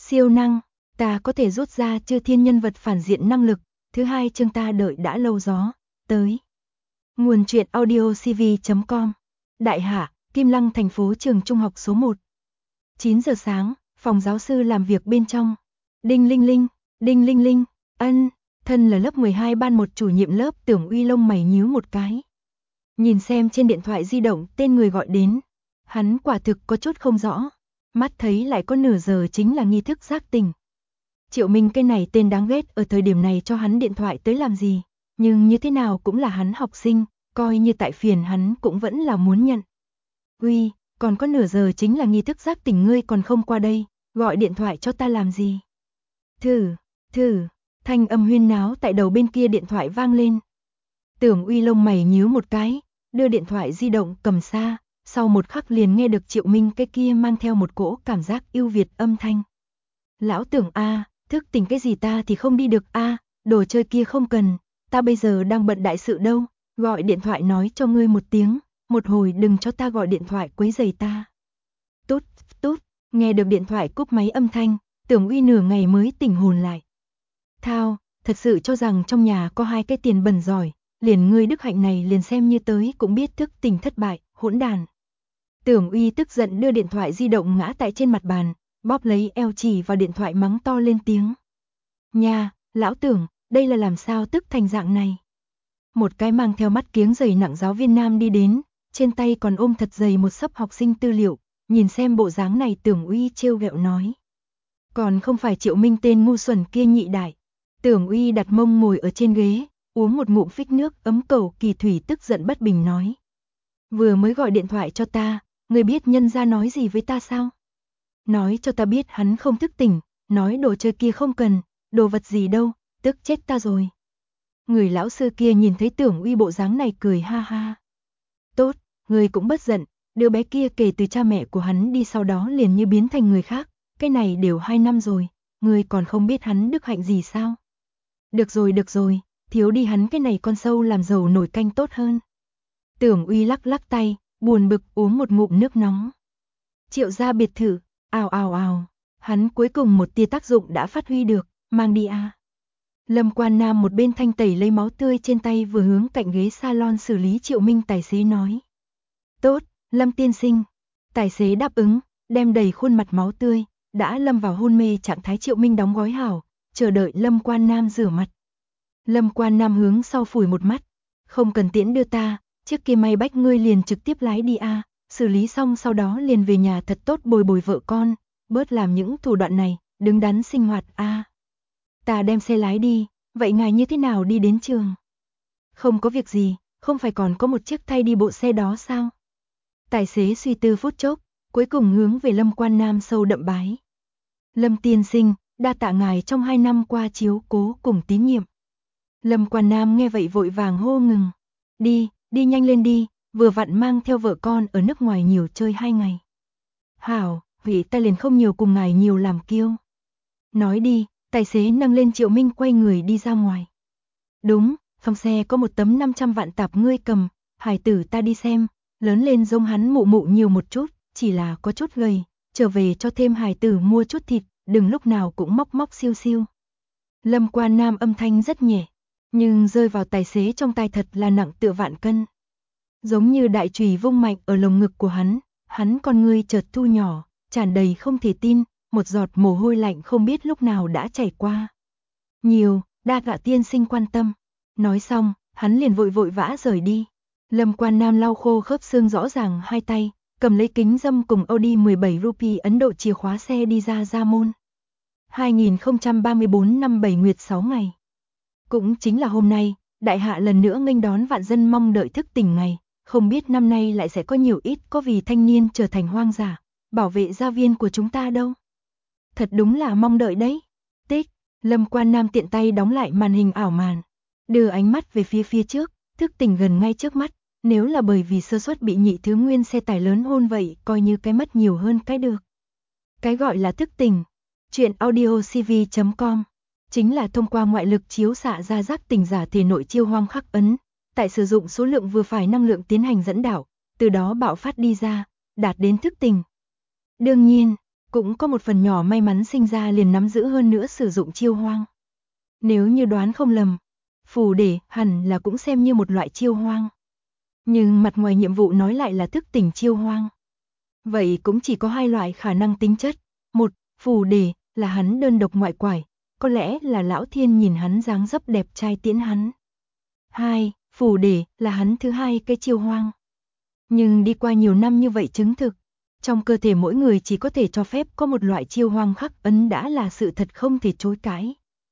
Siêu năng, ta có thể rút ra chư thiên nhân vật phản diện năng lực. Thứ hai chương ta đợi đã lâu gió, tới. Nguồn truyện audiocv.com. Đại Hạ, Kim Lăng thành phố trường trung học số 1. 9 giờ sáng, phòng giáo sư làm việc bên trong. Đinh linh linh, đinh linh linh, thân là lớp 12 ban một chủ nhiệm lớp Tưởng Uy lông mày nhíu một cái. Nhìn xem trên điện thoại di động tên người gọi đến. Hắn quả thực có chút không rõ. Mắt thấy lại có nửa giờ chính là nghi thức giác tỉnh. Triệu Minh cái này tên đáng ghét ở thời điểm này cho hắn điện thoại tới làm gì. Nhưng như thế nào cũng là hắn học sinh, coi như tại phiền hắn cũng vẫn là muốn nhận. Uy, còn có nửa giờ chính là nghi thức giác tỉnh ngươi còn không qua đây, gọi điện thoại cho ta làm gì. Thử, thanh âm huyên náo tại đầu bên kia điện thoại vang lên. Tưởng Uy lông mày nhíu một cái, đưa điện thoại di động cầm xa, sau một khắc liền nghe được Triệu Minh cái kia mang theo một cỗ cảm giác yêu Việt âm thanh. Lão Tưởng a, thức tỉnh cái gì ta thì không đi được a, đồ chơi kia không cần, ta bây giờ đang bận đại sự đâu, gọi điện thoại nói cho ngươi một tiếng, một hồi đừng cho ta gọi điện thoại quấy rầy ta. Tút, nghe được điện thoại cúp máy âm thanh, Tưởng Uy nửa ngày mới tỉnh hồn lại. Thao, thật sự cho rằng trong nhà có hai cái tiền bẩn giỏi, liền ngươi đức hạnh này liền xem như tới cũng biết thức tỉnh thất bại, hỗn đàn. Tưởng Uy tức giận đưa điện thoại di động ngã tại trên mặt bàn, bóp lấy eo chỉ vào điện thoại mắng to lên tiếng. Nha, lão Tưởng, đây là làm sao tức thành dạng này. Một cái mang theo mắt kiếng dày nặng giáo viên nam đi đến, trên tay còn ôm thật dày một xấp học sinh tư liệu, nhìn xem bộ dáng này Tưởng Uy trêu ghẹo nói. Còn không phải Triệu Minh tên ngu xuẩn kia nhị đại. Tưởng Uy đặt mông ngồi ở trên ghế, uống một ngụm phích nước ấm cầu kỳ thủy tức giận bất bình nói. Vừa mới gọi điện thoại cho ta, người biết nhân gia nói gì với ta sao? Nói cho ta biết hắn không thức tỉnh, nói đồ chơi kia không cần, đồ vật gì đâu, tức chết ta rồi. Người lão sư kia nhìn thấy Tưởng Uy bộ dáng này cười ha ha. Tốt, người cũng bất giận, đứa bé kia kể từ cha mẹ của hắn đi sau đó liền như biến thành người khác, cái này đều 2 năm rồi, người còn không biết hắn đức hạnh gì sao? Được rồi, thiếu đi hắn cái này con sâu làm dầu nổi canh tốt hơn. Tưởng Uy lắc lắc tay, buồn bực uống một ngụm nước nóng. Triệu gia biệt thự, ào, hắn cuối cùng một tia tác dụng đã phát huy được, mang đi a. Lâm Quan Nam một bên thanh tẩy lấy máu tươi trên tay vừa hướng cạnh ghế salon xử lý Triệu Minh tài xế nói. Tốt, Lâm tiên sinh. Tài xế đáp ứng, đem đầy khuôn mặt máu tươi, đã lâm vào hôn mê trạng thái Triệu Minh đóng gói hảo, chờ đợi Lâm Quan Nam rửa mặt. Lâm Quan Nam hướng sau phủi một mắt, không cần tiễn đưa ta, trước kia may bách ngươi liền trực tiếp lái đi a, xử lý xong sau đó liền về nhà thật tốt bồi bồi vợ con, bớt làm những thủ đoạn này, đứng đắn sinh hoạt a. Ta đem xe lái đi, vậy ngài như thế nào đi đến trường? Không có việc gì, không phải còn có một chiếc thay đi bộ xe đó sao? Tài xế suy tư phút chốc, cuối cùng hướng về Lâm Quan Nam sâu đậm bái. Lâm tiên sinh, đa tạ ngài trong 2 năm qua chiếu cố cùng tín nhiệm. Lâm Quan Nam nghe vậy vội vàng hô ngừng. Đi nhanh lên đi, vừa vặn mang theo vợ con ở nước ngoài nhiều chơi 2 ngày. Hảo, vị ta liền không nhiều cùng ngài nhiều làm kiêu. Nói đi, tài xế nâng lên Triệu Minh quay người đi ra ngoài. Đúng, trong xe có một tấm 500 vạn tạp ngươi cầm, hải tử ta đi xem, lớn lên giống hắn mụ mụ nhiều một chút, chỉ là có chút gầy, trở về cho thêm hải tử mua chút thịt, đừng lúc nào cũng móc siêu siêu. Lâm Quan Nam âm thanh rất nhẹ, nhưng rơi vào tài xế trong tai thật là nặng tựa vạn cân. Giống như đại chùy vung mạnh ở lồng ngực của hắn con ngươi chợt thu nhỏ, tràn đầy không thể tin, một giọt mồ hôi lạnh không biết lúc nào đã chảy qua. Nhiều, đa tạ tiên sinh quan tâm. Nói xong, hắn liền vội vã rời đi. Lâm Quan Nam lau khô khớp xương rõ ràng 2 tay, cầm lấy kính râm cùng Audi 17 rupee Ấn Độ chìa khóa xe đi ra môn. 2034 năm 7 nguyệt 6 ngày. Cũng chính là hôm nay, Đại Hạ lần nữa nghênh đón vạn dân mong đợi thức tỉnh ngày, không biết năm nay lại sẽ có nhiều ít có vì thanh niên trở thành hoang dã, bảo vệ gia viên của chúng ta đâu. Thật đúng là mong đợi đấy. Tích, Lâm Quan Nam tiện tay đóng lại màn hình ảo màn, đưa ánh mắt về phía trước, thức tỉnh gần ngay trước mắt, nếu là bởi vì sơ suất bị nhị thứ nguyên xe tải lớn hôn vậy, coi như cái mất nhiều hơn cái được. Cái gọi là thức tỉnh, truyện audiocv.com, chính là thông qua ngoại lực chiếu xạ ra giác tỉnh giả thể nội chiêu hoang khắc ấn, tại sử dụng số lượng vừa phải năng lượng tiến hành dẫn đạo, từ đó bạo phát đi ra, đạt đến thức tỉnh. Đương nhiên, cũng có một phần nhỏ may mắn sinh ra liền nắm giữ hơn nữa sử dụng chiêu hoang. Nếu như đoán không lầm, phù để hẳn là cũng xem như một loại chiêu hoang. Nhưng mặt ngoài nhiệm vụ nói lại là thức tỉnh chiêu hoang. Vậy cũng chỉ có hai loại khả năng tính chất. Một, phù để là hắn đơn độc ngoại quải, có lẽ là lão thiên nhìn hắn dáng dấp đẹp trai tiễn hắn. Hai, phù để là hắn thứ hai cái chiêu hoang. Nhưng đi qua nhiều năm như vậy chứng thực, trong cơ thể mỗi người chỉ có thể cho phép có một loại chiêu hoang khắc ấn đã là sự thật không thể chối cãi.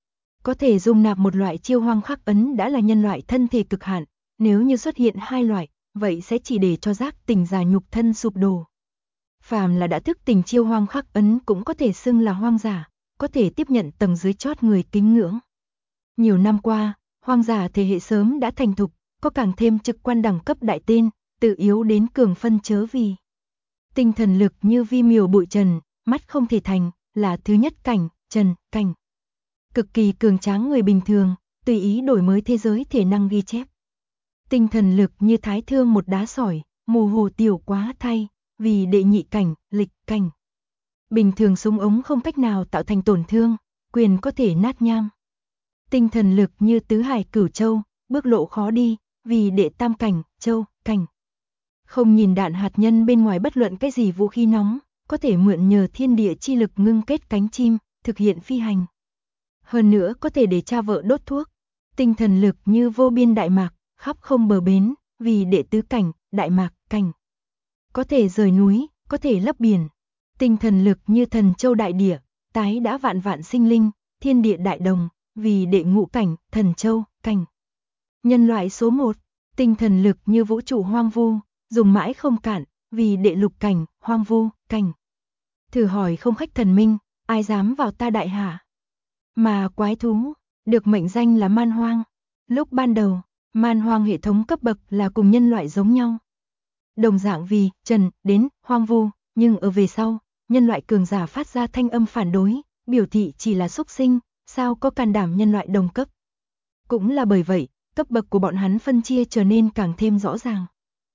Có thể dung nạp một loại chiêu hoang khắc ấn đã là nhân loại thân thể cực hạn, nếu như xuất hiện hai loại, vậy sẽ chỉ để cho giác tỉnh giả nhục thân sụp đổ. Phàm là đã thức tỉnh chiêu hoang khắc ấn cũng có thể xưng là hoang giả, có thể tiếp nhận tầng dưới chót người kính ngưỡng. Nhiều năm qua, hoang giả thế hệ sớm đã thành thục, có càng thêm trực quan đẳng cấp đại tên, từ yếu đến cường phân chớ vì. Tinh thần lực như vi miều bụi trần, mắt không thể thành, là thứ nhất cảnh, trần, cảnh. Cực kỳ cường tráng người bình thường, tùy ý đổi mới thế giới thể năng ghi chép. Tinh thần lực như thái thương một đá sỏi, mù hồ tiểu quá thay, vì đệ nhị cảnh, lịch cảnh. Bình thường súng ống không cách nào tạo thành tổn thương, quyền có thể nát nham. Tinh thần lực như tứ hải cửu châu, bước lộ khó đi, vì đệ tam cảnh, châu, cảnh. Không nhìn đạn hạt nhân bên ngoài bất luận cái gì vũ khí nóng, có thể mượn nhờ thiên địa chi lực ngưng kết cánh chim, thực hiện phi hành. Hơn nữa có thể để cha vợ đốt thuốc. Tinh thần lực như vô biên đại mạc, khắp không bờ bến, vì đệ tứ cảnh, đại mạc, cảnh. Có thể rời núi, có thể lấp biển. Tinh thần lực như thần châu đại địa, tái đã vạn vạn sinh linh, thiên địa đại đồng, vì đệ ngũ cảnh, thần châu, cảnh. Nhân loại số 1, tinh thần lực như vũ trụ hoang vu, dùng mãi không cạn, vì đệ lục cảnh, hoang vu, cảnh. Thử hỏi không khách thần minh, ai dám vào ta đại hạ? Mà quái thú, được mệnh danh là man hoang. Lúc ban đầu, man hoang hệ thống cấp bậc là cùng nhân loại giống nhau. Đồng dạng vì, trần, đến, hoang vu, nhưng ở về sau, nhân loại cường giả phát ra thanh âm phản đối, biểu thị chỉ là súc sinh, sao có can đảm nhân loại đồng cấp. Cũng là bởi vậy, cấp bậc của bọn hắn phân chia trở nên càng thêm rõ ràng.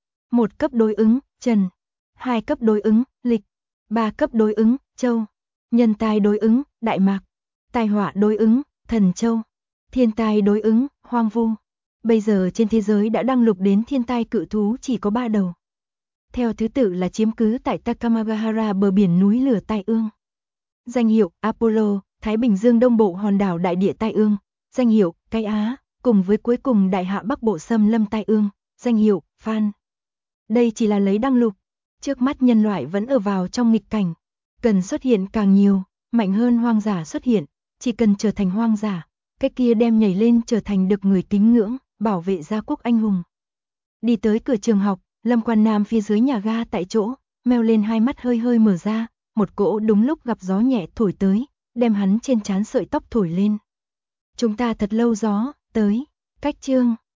1 cấp đối ứng, trần. 2 cấp đối ứng, lịch. 3 cấp đối ứng, châu. Nhân tai đối ứng, đại mạc. Tai họa đối ứng, thần châu. Thiên tai đối ứng, hoang vu. Bây giờ trên thế giới đã đăng lục đến thiên tai cự thú chỉ có 3 đầu. Theo thứ tự là chiếm cứ tại Takamagahara bờ biển núi lửa tai ương. Danh hiệu Apollo, Thái Bình Dương Đông Bộ hòn đảo đại địa tai ương. Danh hiệu Cái Á, cùng với cuối cùng đại hạ Bắc Bộ xâm lâm tai ương. Danh hiệu Phan. Đây chỉ là lấy đăng lục. Trước mắt nhân loại vẫn ở vào trong nghịch cảnh. Cần xuất hiện càng nhiều, mạnh hơn hoang giả xuất hiện. Chỉ cần trở thành hoang giả, cái kia đem nhảy lên trở thành được người kính ngưỡng, bảo vệ gia quốc anh hùng. Đi tới cửa trường học, Lâm Quan Nam phía dưới nhà ga tại chỗ, meo lên hai mắt hơi hơi mở ra, một cỗ đúng lúc gặp gió nhẹ thổi tới, đem hắn trên trán sợi tóc thổi lên. Chúng ta thật lâu gió, tới, cách chương.